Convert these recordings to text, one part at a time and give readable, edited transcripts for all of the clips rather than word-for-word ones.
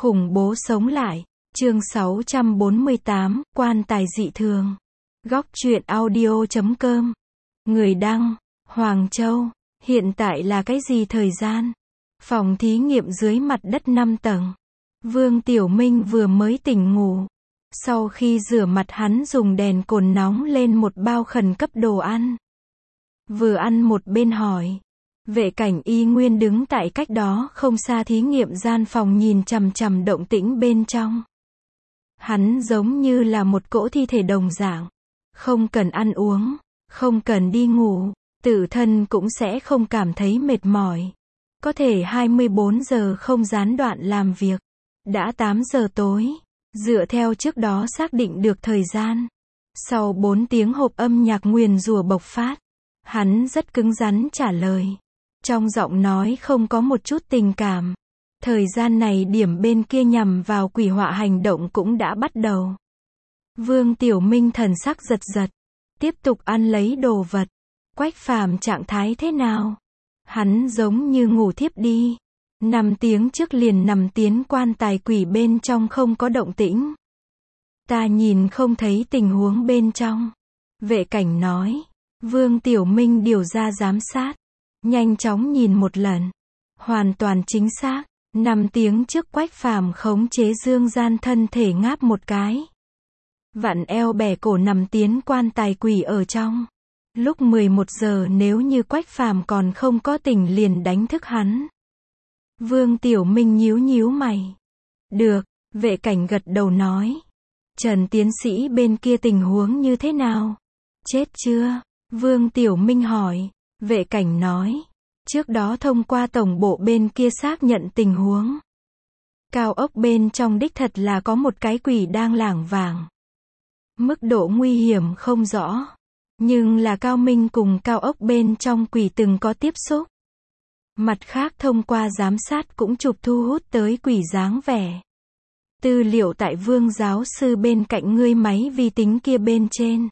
Khủng bố sống lại. Chương 648, quan tài dị thường. Góc truyện audio.com. Người đăng, Hoàng Châu. Hiện tại là cái gì thời gian? Phòng thí nghiệm dưới mặt đất 5 tầng. Vương Tiểu Minh vừa mới tỉnh ngủ. Sau khi rửa mặt hắn dùng đèn cồn nóng lên một bao khẩn cấp đồ ăn. Vừa ăn một bên hỏi. Vệ cảnh y nguyên đứng tại cách đó không xa thí nghiệm gian phòng nhìn chằm chằm động tĩnh bên trong. Hắn giống như là một cỗ thi thể đồng dạng. Không cần ăn uống, không cần đi ngủ, tự thân cũng sẽ không cảm thấy mệt mỏi. Có thể 24 giờ không gián đoạn làm việc. Đã 8 giờ tối, dựa theo trước đó xác định được thời gian. Sau 4 tiếng hộp âm nhạc nguyền rủa bộc phát, hắn rất cứng rắn trả lời. Trong giọng nói không có một chút tình cảm. Thời gian này điểm bên kia nhằm vào quỷ họa hành động cũng đã bắt đầu. Vương Tiểu Minh thần sắc giật giật. Tiếp tục ăn lấy đồ vật. Quách Phàm trạng thái thế nào? Hắn giống như ngủ thiếp đi. 5 tiếng trước liền nằm tiến quan tài quỷ bên trong không có động tĩnh. Ta nhìn không thấy tình huống bên trong. Vệ cảnh nói. Vương Tiểu Minh điều ra giám sát. Nhanh chóng nhìn một lần. Hoàn toàn chính xác. 5 tiếng trước Quách Phàm khống chế Dương Gian thân thể ngáp một cái. Vặn eo bẻ cổ nằm tiến quan tài quỷ ở trong. Lúc 11 giờ nếu như Quách Phàm còn không có tỉnh liền đánh thức hắn. Vương Tiểu Minh nhíu nhíu mày. Được, vệ cảnh gật đầu nói. Trần tiến sĩ bên kia tình huống như thế nào? Chết chưa? Vương Tiểu Minh hỏi. Vệ cảnh nói. Trước đó thông qua tổng bộ bên kia xác nhận tình huống. Cao ốc bên trong đích thật là có một cái quỷ đang lảng vảng. Mức độ nguy hiểm không rõ. Nhưng là Cao Minh cùng cao ốc bên trong quỷ từng có tiếp xúc. Mặt khác thông qua giám sát cũng chụp thu hút tới quỷ dáng vẻ. Tư liệu tại Vương giáo sư bên cạnh ngươi máy vi tính kia bên trên.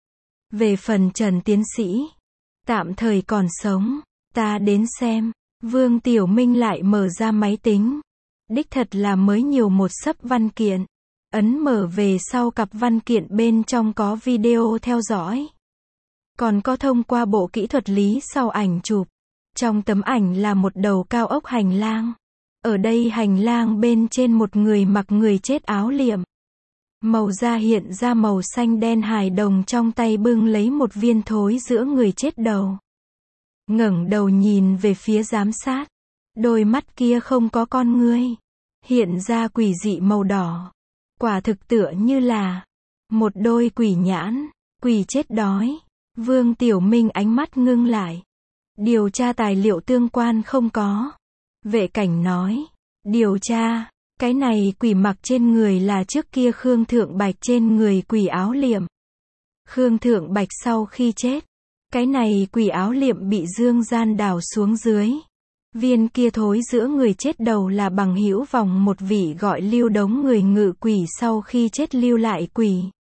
Về phần Trần tiến sĩ, tạm thời còn sống. Ta đến xem. Vương Tiểu Minh lại mở ra máy tính. Đích thật là mới nhiều một xấp văn kiện. Ấn mở về sau cặp văn kiện bên trong có video theo dõi. Còn có thông qua bộ kỹ thuật lý sau ảnh chụp. Trong tấm ảnh là một đầu cao ốc hành lang. Ở đây hành lang bên trên một người mặc người chết áo liệm. Màu da hiện ra màu xanh đen hài đồng trong tay bưng lấy một viên thối giữa người chết đầu. Ngẩng đầu nhìn về phía giám sát. Đôi mắt kia không có con ngươi. Hiện ra quỷ dị màu đỏ. Quả thực tựa như là một đôi quỷ nhãn. Quỷ chết đói. Vương Tiểu Minh ánh mắt ngưng lại. Điều tra tài liệu tương quan không có. Vệ cảnh nói. Điều tra. Cái này quỷ mặc trên người là trước kia Khương Thượng Bạch trên người quỷ áo liệm. Khương Thượng Bạch sau khi chết. Cái này quỷ áo liệm bị Dương Gian đào xuống dưới. Viên kia thối giữa người chết đầu là bằng hữu vòng một vị gọi Lưu Đống người ngự quỷ sau khi chết lưu lại quỷ.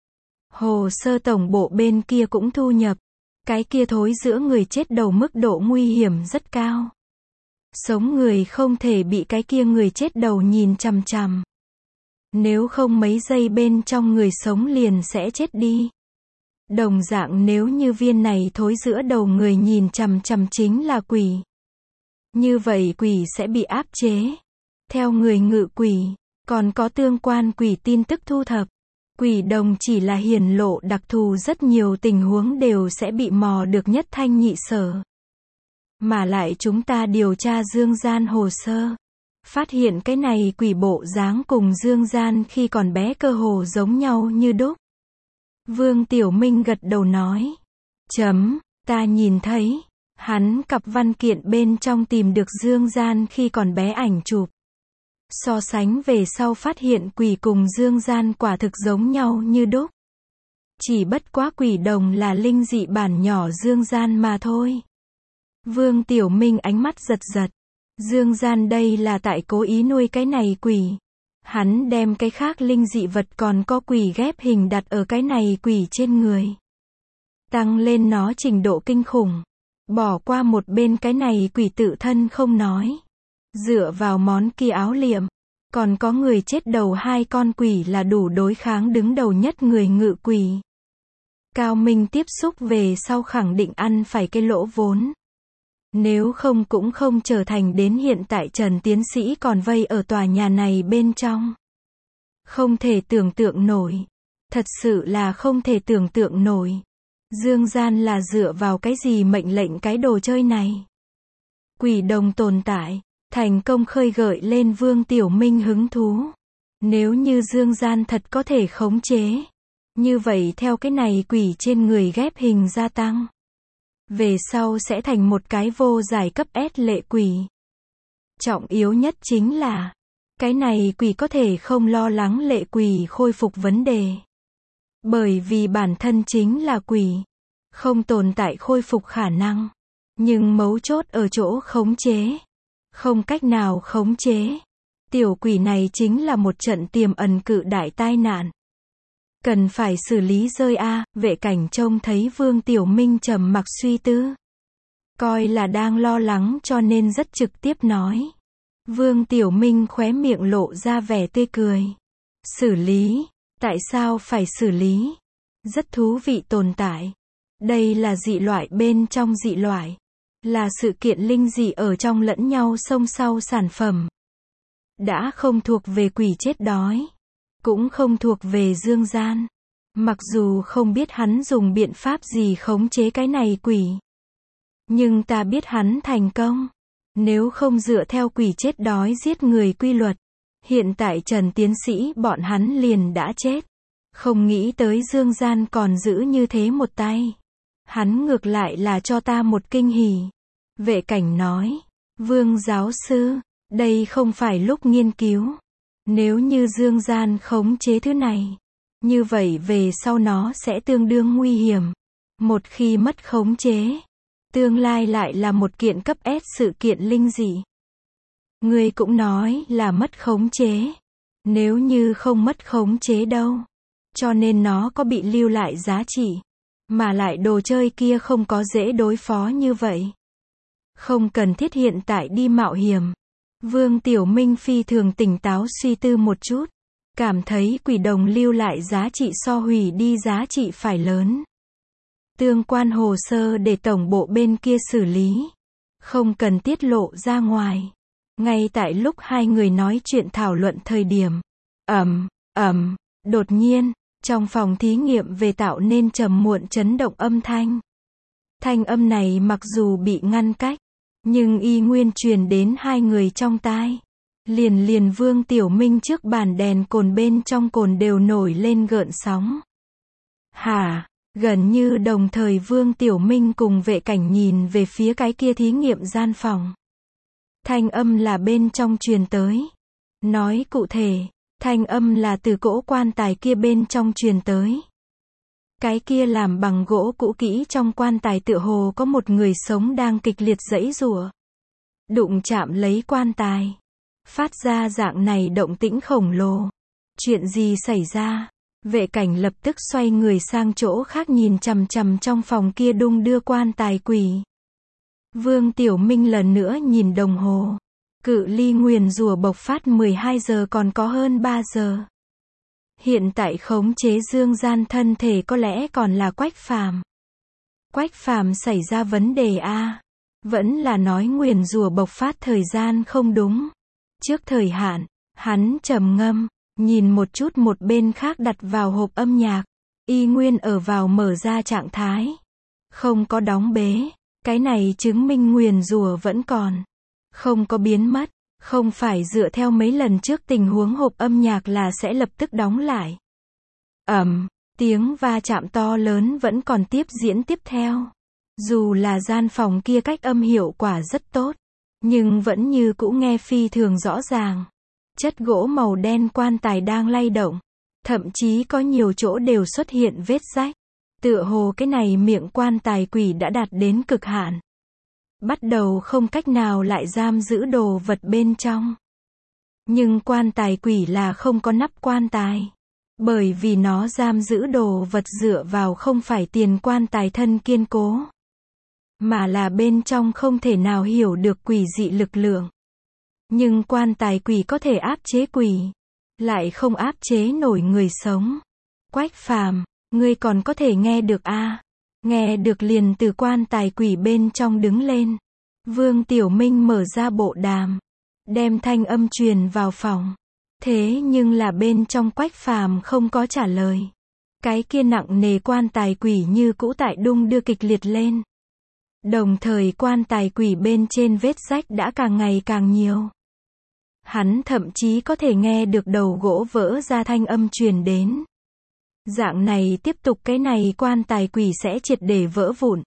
Hồ sơ tổng bộ bên kia cũng thu nhập. Cái kia thối giữa người chết đầu mức độ nguy hiểm rất cao. Sống người không thể bị cái kia người chết đầu nhìn chằm chằm. Nếu không mấy giây bên trong người sống liền sẽ chết đi. Đồng dạng nếu như viên này thối giữa đầu người nhìn chằm chằm chính là quỷ. Như vậy quỷ sẽ bị áp chế. Theo người ngự quỷ, còn có tương quan quỷ tin tức thu thập. Quỷ đồng chỉ là hiển lộ đặc thù rất nhiều tình huống đều sẽ bị mò được nhất thanh nhị sở. Mà lại chúng ta điều tra Dương Gian hồ sơ. Phát hiện cái này quỷ bộ dáng cùng Dương Gian khi còn bé cơ hồ giống nhau như đúc. Vương Tiểu Minh gật đầu nói. Ta nhìn thấy. Hắn cặp văn kiện bên trong tìm được Dương Gian khi còn bé ảnh chụp. So sánh về sau phát hiện quỷ cùng Dương Gian quả thực giống nhau như đúc. Chỉ bất quá quỷ đồng là linh dị bản nhỏ Dương Gian mà thôi. Vương Tiểu Minh ánh mắt giật giật. Dương Gian đây là tại cố ý nuôi cái này quỷ. Hắn đem cái khác linh dị vật còn có quỷ ghép hình đặt ở cái này quỷ trên người. Tăng lên nó trình độ kinh khủng. Bỏ qua một bên cái này quỷ tự thân không nói. Dựa vào món kia áo liệm. Còn có người chết đầu 2 con quỷ là đủ đối kháng đứng đầu nhất người ngự quỷ. Cao Minh tiếp xúc về sau khẳng định ăn phải cái lỗ vốn. Nếu không cũng không trở thành đến hiện tại Trần tiến sĩ còn vây ở tòa nhà này bên trong. Không thể tưởng tượng nổi. Thật sự là không thể tưởng tượng nổi. Dương gian là dựa vào cái gì mệnh lệnh cái đồ chơi này. Quỷ đồng tồn tại, thành công khơi gợi lên Vương Tiểu Minh hứng thú. Nếu như dương gian thật có thể khống chế. Như vậy theo cái này quỷ trên người ghép hình gia tăng. Về sau sẽ thành một cái vô giải cấp S lệ quỷ. Trọng yếu nhất chính là, cái này quỷ có thể không lo lắng lệ quỷ khôi phục vấn đề. Bởi vì bản thân chính là quỷ. Không tồn tại khôi phục khả năng. Nhưng mấu chốt ở chỗ khống chế. Không cách nào khống chế. Tiểu quỷ này chính là một trận tiềm ẩn cự đại tai nạn. Cần phải xử lý rơi a. Vệ cảnh trông thấy Vương Tiểu Minh trầm mặc suy tư. Coi là đang lo lắng cho nên rất trực tiếp nói. Vương Tiểu Minh khóe miệng lộ ra vẻ tươi cười. Xử lý? Tại sao phải xử lý? Rất thú vị tồn tại. Đây là dị loại bên trong dị loại. Là sự kiện linh dị ở trong lẫn nhau song sau sản phẩm. Đã không thuộc về quỷ chết đói. Cũng không thuộc về dương gian. Mặc dù không biết hắn dùng biện pháp gì khống chế cái này quỷ. Nhưng ta biết hắn thành công. Nếu không dựa theo quỷ chết đói giết người quy luật. Hiện tại Trần tiến sĩ bọn hắn liền đã chết. Không nghĩ tới dương gian còn giữ như thế một tay. Hắn ngược lại là cho ta một kinh hỉ. Vệ cảnh nói. Vương giáo sư, đây không phải lúc nghiên cứu. Nếu như dương gian khống chế thứ này. Như vậy về sau nó sẽ tương đương nguy hiểm. Một khi mất khống chế. Tương lai lại là một kiện cấp S sự kiện linh dị. Người cũng nói là mất khống chế. Nếu như không mất khống chế đâu. Cho nên nó có bị lưu lại giá trị. Mà lại đồ chơi kia không có dễ đối phó như vậy. Không cần thiết hiện tại đi mạo hiểm. Vương Tiểu Minh phi thường tỉnh táo suy tư một chút. Cảm thấy quỷ đồng lưu lại giá trị so hủy đi giá trị phải lớn. Tương quan hồ sơ để tổng bộ bên kia xử lý. Không cần tiết lộ ra ngoài. Ngay tại lúc hai người nói chuyện thảo luận thời điểm. Đột nhiên, trong phòng thí nghiệm về tạo nên trầm muộn chấn động âm thanh. Thanh âm này mặc dù bị ngăn cách. Nhưng y nguyên truyền đến hai người trong tai. Liền Vương Tiểu Minh trước bàn đèn cồn bên trong cồn đều nổi lên gợn sóng. Hả? Gần như đồng thời Vương Tiểu Minh cùng vệ cảnh nhìn về phía cái kia thí nghiệm gian phòng. Thanh âm là bên trong truyền tới. Nói cụ thể, thanh âm là từ cỗ quan tài kia bên trong truyền tới. Cái kia làm bằng gỗ cũ kỹ trong quan tài tựa hồ có một người sống đang kịch liệt giãy giụa. Đụng chạm lấy quan tài. Phát ra dạng này động tĩnh khổng lồ. Chuyện gì xảy ra? Vệ cảnh lập tức xoay người sang chỗ khác nhìn chằm chằm trong phòng kia đung đưa quan tài quỷ. Vương Tiểu Minh lần nữa nhìn đồng hồ. Cự ly nguyền rủa bộc phát 12 giờ còn có hơn 3 giờ. Hiện tại khống chế dương gian thân thể có lẽ còn là Quách Phàm. Quách Phàm xảy ra vấn đề a? Vẫn là nói nguyền rủa bộc phát thời gian không đúng. Trước thời hạn, hắn trầm ngâm, nhìn một chút một bên khác đặt vào hộp âm nhạc, y nguyên ở vào mở ra trạng thái. Không có đóng bế, cái này chứng minh nguyền rủa vẫn còn. Không có biến mất, không phải dựa theo mấy lần trước tình huống hộp âm nhạc là sẽ lập tức đóng lại. Tiếng va chạm to lớn vẫn còn tiếp diễn tiếp theo. Dù là gian phòng kia cách âm hiệu quả rất tốt, nhưng vẫn như cũ nghe phi thường rõ ràng. Chất gỗ màu đen quan tài đang lay động. Thậm chí có nhiều chỗ đều xuất hiện vết rách. Tựa hồ cái này miệng quan tài quỷ đã đạt đến cực hạn. Bắt đầu không cách nào lại giam giữ đồ vật bên trong. Nhưng quan tài quỷ là không có nắp quan tài. Bởi vì nó giam giữ đồ vật dựa vào không phải tiền quan tài thân kiên cố. Mà là bên trong không thể nào hiểu được quỷ dị lực lượng. Nhưng quan tài quỷ có thể áp chế quỷ, lại không áp chế nổi người sống. Quách Phàm, ngươi còn có thể nghe được a? Nghe được liền từ quan tài quỷ bên trong đứng lên. Vương Tiểu Minh mở ra bộ đàm, đem thanh âm truyền vào phòng. Thế nhưng là bên trong Quách Phàm không có trả lời. Cái kia nặng nề quan tài quỷ như cũ tại đung đưa kịch liệt lên. Đồng thời quan tài quỷ bên trên vết rách đã càng ngày càng nhiều. Hắn thậm chí có thể nghe được đầu gỗ vỡ ra thanh âm truyền đến. Dạng này tiếp tục cái này quan tài quỷ sẽ triệt để vỡ vụn.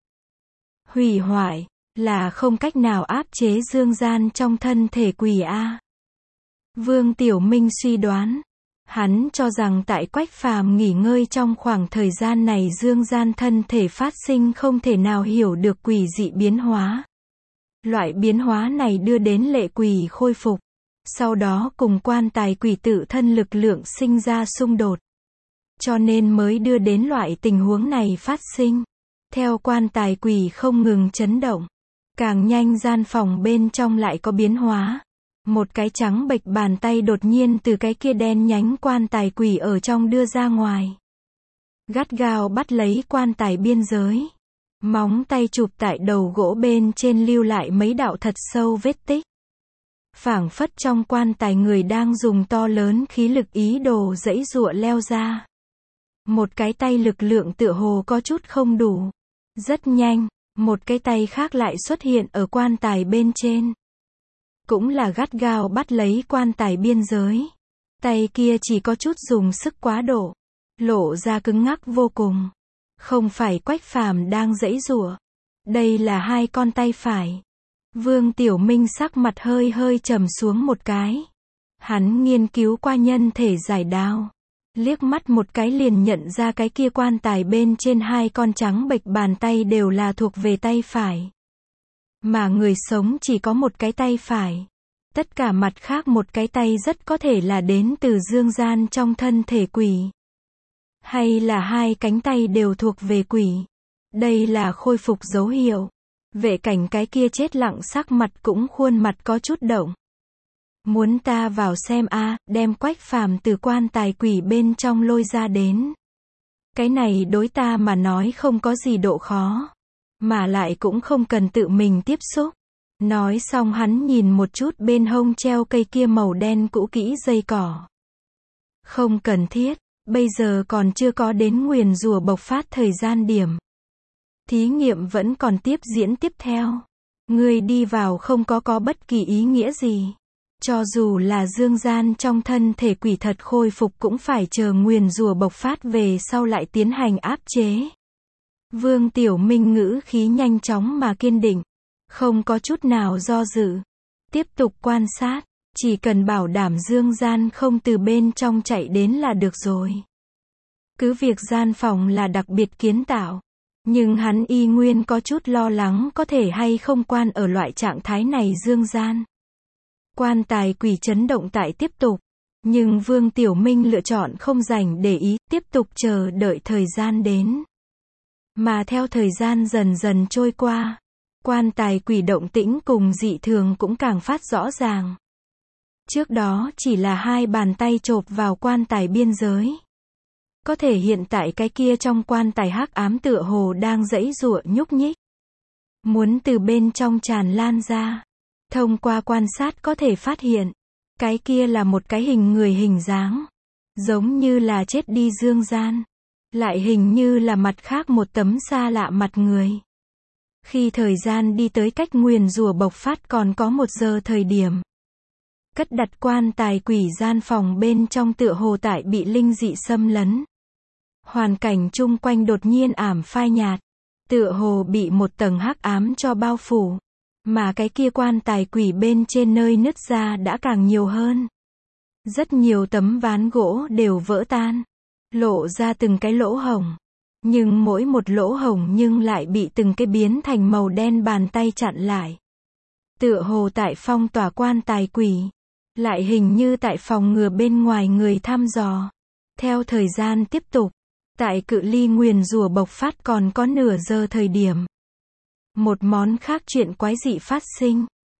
Hủy hoại, là không cách nào áp chế dương gian trong thân thể quỷ a. Vương Tiểu Minh suy đoán. Hắn cho rằng tại Quách Phàm nghỉ ngơi trong khoảng thời gian này dương gian thân thể phát sinh không thể nào hiểu được quỷ dị biến hóa. Loại biến hóa này đưa đến lệ quỷ khôi phục. Sau đó cùng quan tài quỷ tự thân lực lượng sinh ra xung đột. Cho nên mới đưa đến loại tình huống này phát sinh. Theo quan tài quỷ không ngừng chấn động. Càng nhanh gian phòng bên trong lại có biến hóa. Một cái trắng bệch bàn tay đột nhiên từ cái kia đen nhánh quan tài quỷ ở trong đưa ra ngoài. Gắt gao bắt lấy quan tài biên giới. Móng tay chụp tại đầu gỗ bên trên lưu lại mấy đạo thật sâu vết tích. Phảng phất trong quan tài người đang dùng to lớn khí lực ý đồ giãy giụa leo ra. Một cái tay lực lượng tựa hồ có chút không đủ. Rất nhanh, một cái tay khác lại xuất hiện ở quan tài bên trên. Cũng là gắt gao bắt lấy quan tài biên giới. Tay kia chỉ có chút dùng sức quá độ. Lộ ra cứng ngắc vô cùng. Không phải Quách Phàm đang giãy giụa. Đây là hai con tay phải. Vương Tiểu Minh sắc mặt hơi hơi trầm xuống một cái. Hắn nghiên cứu qua nhân thể giải đao. Liếc mắt một cái liền nhận ra cái kia quan tài bên trên hai con trắng bệch bàn tay đều là thuộc về tay phải. Mà người sống chỉ có một cái tay phải. Tất cả mặt khác một cái tay rất có thể là đến từ dương gian trong thân thể quỷ. Hay là hai cánh tay đều thuộc về quỷ. Đây là khôi phục dấu hiệu. Vệ Cảnh cái kia chết lặng sắc mặt cũng khuôn mặt có chút động. Muốn ta vào xem a, đem Quách Phàm từ quan tài quỷ bên trong lôi ra đến. Cái này đối ta mà nói không có gì độ khó. Mà lại cũng không cần tự mình tiếp xúc. Nói xong hắn nhìn một chút bên hông treo cây kia màu đen cũ kỹ dây cỏ. Không cần thiết, bây giờ còn chưa có đến nguyền rủa bộc phát thời gian điểm. Thí nghiệm vẫn còn tiếp diễn tiếp theo. Ngươi đi vào không có bất kỳ ý nghĩa gì. Cho dù là dương gian trong thân thể quỷ thật khôi phục cũng phải chờ nguyền rủa bộc phát về sau lại tiến hành áp chế. Vương Tiểu Minh ngữ khí nhanh chóng mà kiên định. Không có chút nào do dự. Tiếp tục quan sát. Chỉ cần bảo đảm dương gian không từ bên trong chạy đến là được rồi. Cứ việc gian phòng là đặc biệt kiến tạo. Nhưng hắn y nguyên có chút lo lắng có thể hay không quan ở loại trạng thái này dương gian. Quan tài quỷ chấn động tại tiếp tục. Nhưng Vương Tiểu Minh lựa chọn không dành để ý, tiếp tục chờ đợi thời gian đến. Mà theo thời gian dần dần trôi qua, quan tài quỷ động tĩnh cùng dị thường cũng càng phát rõ ràng. Trước đó chỉ là hai bàn tay chộp vào quan tài biên giới. Có thể hiện tại cái kia trong quan tài hắc ám tựa hồ đang giãy giụa nhúc nhích. Muốn từ bên trong tràn lan ra. Thông qua quan sát có thể phát hiện. Cái kia là một cái hình người hình dáng. Giống như là chết đi dương gian. Lại hình như là mặt khác một tấm xa lạ mặt người. Khi thời gian đi tới cách nguyền rủa bộc phát còn có 1 giờ thời điểm. Cất đặt quan tài quỷ gian phòng bên trong tựa hồ tại bị linh dị xâm lấn. Hoàn cảnh chung quanh đột nhiên ảm phai nhạt. Tựa hồ bị một tầng hắc ám cho bao phủ. Mà cái kia quan tài quỷ bên trên nơi nứt ra đã càng nhiều hơn. Rất nhiều tấm ván gỗ đều vỡ tan. Lộ ra từng cái lỗ hổng. Nhưng mỗi một lỗ hổng nhưng lại bị từng cái biến thành màu đen bàn tay chặn lại. Tựa hồ tại phong tỏa quan tài quỷ. Lại hình như tại phòng ngừa bên ngoài người thăm dò. Theo thời gian tiếp tục. Tại cự ly nguyền rủa bộc phát còn có nửa giờ thời điểm. Một món khác chuyện quái dị phát sinh.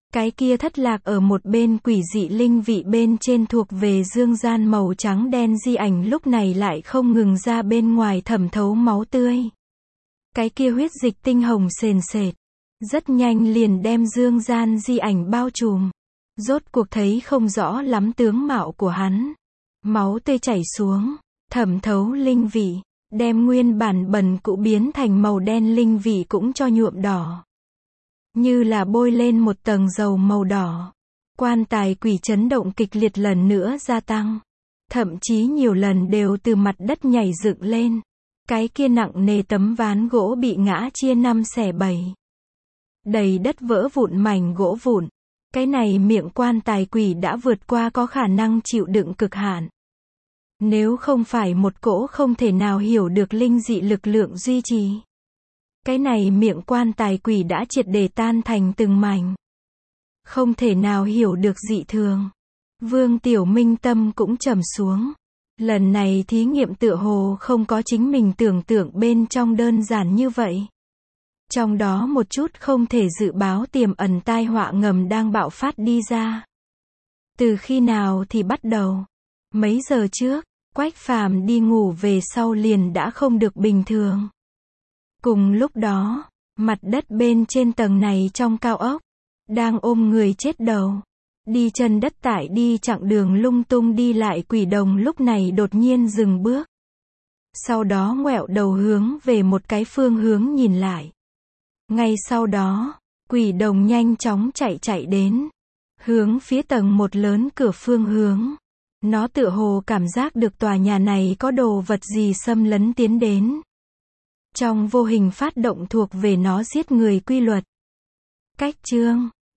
Cái kia thất lạc ở một bên quỷ dị linh vị bên trên thuộc về dương gian màu trắng đen di ảnh lúc này lại không ngừng ra bên ngoài thẩm thấu máu tươi. Cái kia huyết dịch tinh hồng sền sệt. Rất nhanh liền đem dương gian di ảnh bao trùm. Rốt cuộc thấy không rõ lắm tướng mạo của hắn. Máu tươi chảy xuống, thẩm thấu linh vị, đem nguyên bản bẩn cũ biến thành màu đen linh vị cũng cho nhuộm đỏ. Như là bôi lên một tầng dầu màu đỏ. Quan tài quỷ chấn động kịch liệt lần nữa gia tăng. Thậm chí nhiều lần đều từ mặt đất nhảy dựng lên. Cái kia nặng nề tấm ván gỗ bị ngã chia 5 xẻ 7. Đầy đất vỡ vụn mảnh gỗ vụn. Cái này miệng quan tài quỷ đã vượt qua có khả năng chịu đựng cực hạn. Nếu không phải một cỗ không thể nào hiểu được linh dị lực lượng duy trì. Cái này miệng quan tài quỷ đã triệt để tan thành từng mảnh. Không thể nào hiểu được dị thường. Vương Tiểu Minh tâm cũng trầm xuống. Lần này thí nghiệm tựa hồ không có chính mình tưởng tượng bên trong đơn giản như vậy. Trong đó một chút không thể dự báo tiềm ẩn tai họa ngầm đang bạo phát đi ra. Từ khi nào thì bắt đầu? Mấy giờ trước, Quách Phàm đi ngủ về sau liền đã không được bình thường. Cùng lúc đó, mặt đất bên trên tầng này trong cao ốc, đang ôm người chết đầu. Đi chân đất tại đi chặng đường lung tung đi lại quỷ đồng lúc này đột nhiên dừng bước. Sau đó ngoẹo đầu hướng về một cái phương hướng nhìn lại. Ngay sau đó, quỷ đồng nhanh chóng chạy đến. Hướng phía tầng một lớn cửa phương hướng. Nó tựa hồ cảm giác được tòa nhà này có đồ vật gì xâm lấn tiến đến. Trong vô hình phát động thuộc về nó giết người quy luật. Cách chương